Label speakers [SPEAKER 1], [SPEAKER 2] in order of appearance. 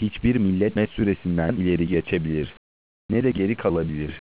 [SPEAKER 1] Hiçbir millet ne süresinden ileri geçebilir, ne de geri kalabilir.